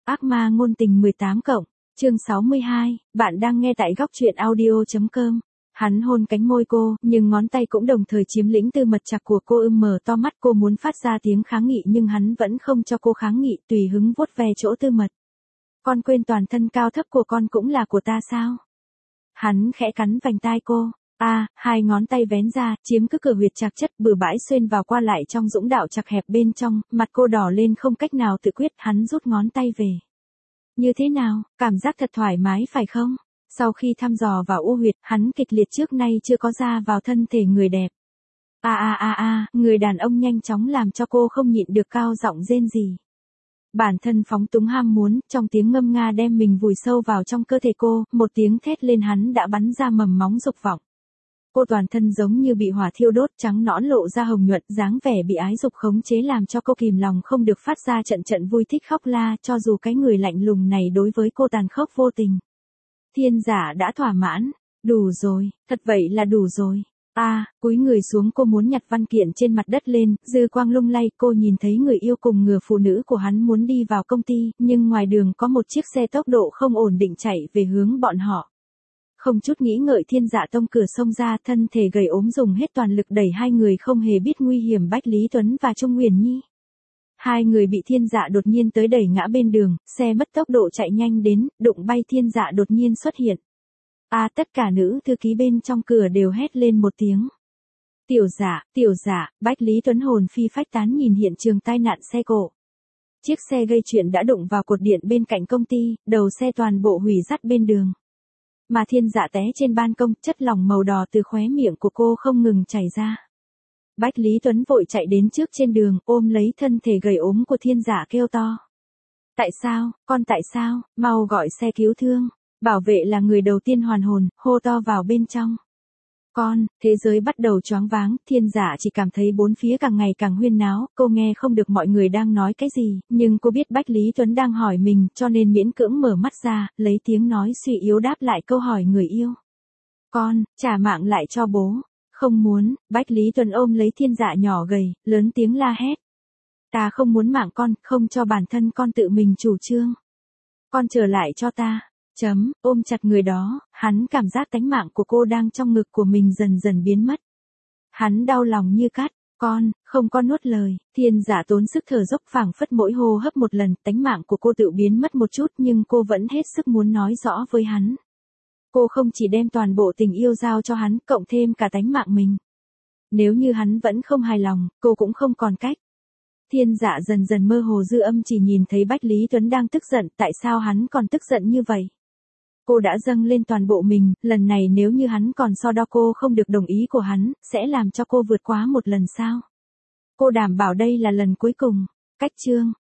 Ác ma ngôn tình 18 cộng, chương 62, bạn đang nghe tại góc truyện audio.com. Hắn hôn cánh môi cô, nhưng ngón tay cũng đồng thời chiếm lĩnh tư mật chặt của cô. Mở to mắt, cô muốn phát ra tiếng kháng nghị nhưng hắn vẫn không cho cô kháng nghị, tùy hứng vuốt ve chỗ tư mật. Con quên toàn thân cao thấp của con cũng là của ta sao? Hắn khẽ cắn vành tai cô. Hai ngón tay vén ra, chiếm cứ cửa huyệt chạc chất bừa bãi xuyên vào qua lại trong dũng đạo chặt hẹp bên trong, mặt cô đỏ lên không cách nào tự quyết. Hắn rút ngón tay về. Như thế nào, cảm giác thật thoải mái phải không? Sau khi thăm dò vào u huyệt, hắn kịch liệt trước nay chưa có ra vào thân thể người đẹp. Người đàn ông nhanh chóng làm cho cô không nhịn được cao giọng rên rỉ. Bản thân phóng túng ham muốn, trong tiếng ngâm nga đem mình vùi sâu vào trong cơ thể cô, một tiếng thét lên hắn đã bắn ra mầm móng dục vọng. Cô toàn thân giống như bị hỏa thiêu đốt, trắng nõn lộ ra hồng nhuận, dáng vẻ bị ái dục khống chế làm cho cô kìm lòng không được phát ra trận trận vui thích khóc la, cho dù cái người lạnh lùng này đối với cô tàn khốc vô tình. Thiên giả đã thỏa mãn, đủ rồi, thật vậy là đủ rồi. Cúi người xuống, cô muốn nhặt văn kiện trên mặt đất lên, dư quang lung lay, cô nhìn thấy người yêu cùng người phụ nữ của hắn muốn đi vào công ty, nhưng ngoài đường có một chiếc xe tốc độ không ổn định chạy về hướng bọn họ. Không chút nghĩ ngợi, thiên dạ tông cửa xông ra, thân thể gầy ốm dùng hết toàn lực đẩy hai người không hề biết nguy hiểm Bách Lý Tuấn và Trung Huyền Nhi. Hai người bị thiên dạ đột nhiên tới đẩy ngã bên đường, xe mất tốc độ chạy nhanh đến, đụng bay thiên dạ đột nhiên xuất hiện. Tất cả nữ thư ký bên trong cửa đều hét lên một tiếng. Tiểu dạ, Bách Lý Tuấn hồn phi phách tán nhìn hiện trường tai nạn xe cộ. Chiếc xe gây chuyện đã đụng vào cột điện bên cạnh công ty, đầu xe toàn bộ hủy dắt bên đường. Mà thiên dạ té trên ban công, chất lỏng màu đỏ từ khóe miệng của cô không ngừng chảy ra. Bách Lý Tuấn vội chạy đến trước trên đường, ôm lấy thân thể gầy ốm của thiên dạ kêu to. Tại sao, mau gọi xe cứu thương. Bảo vệ là người đầu tiên hoàn hồn, hô to vào bên trong. Thế giới bắt đầu choáng váng, thiên giả chỉ cảm thấy bốn phía càng ngày càng huyên náo, cô nghe không được mọi người đang nói cái gì, nhưng cô biết Bách Lý Tuấn đang hỏi mình, cho nên miễn cưỡng mở mắt ra, lấy tiếng nói suy yếu đáp lại câu hỏi người yêu. Trả mạng lại cho bố. Không muốn, Bách Lý Tuấn ôm lấy thiên dạ nhỏ gầy, lớn tiếng la hét. Ta không muốn mạng con, không cho bản thân con tự mình chủ trương. Con trở lại cho ta. Ôm chặt người đó, hắn cảm giác tánh mạng của cô đang trong ngực của mình dần dần biến mất. Hắn đau lòng như cắt. Không có nuốt lời, thiên giả tốn sức thở dốc, phảng phất mỗi hô hấp một lần, tánh mạng của cô tự biến mất một chút nhưng cô vẫn hết sức muốn nói rõ với hắn. Cô không chỉ đem toàn bộ tình yêu giao cho hắn, cộng thêm cả tánh mạng mình. Nếu như hắn vẫn không hài lòng, cô cũng không còn cách. Thiên dạ dần dần mơ hồ, dư âm chỉ nhìn thấy Bách Lý Tuấn đang tức giận, tại sao hắn còn tức giận như vậy? Cô đã dâng lên toàn bộ mình, lần này nếu như hắn còn so đo cô không được đồng ý của hắn, sẽ làm cho cô vượt quá một lần sao? Cô đảm bảo đây là lần cuối cùng. Cách chương,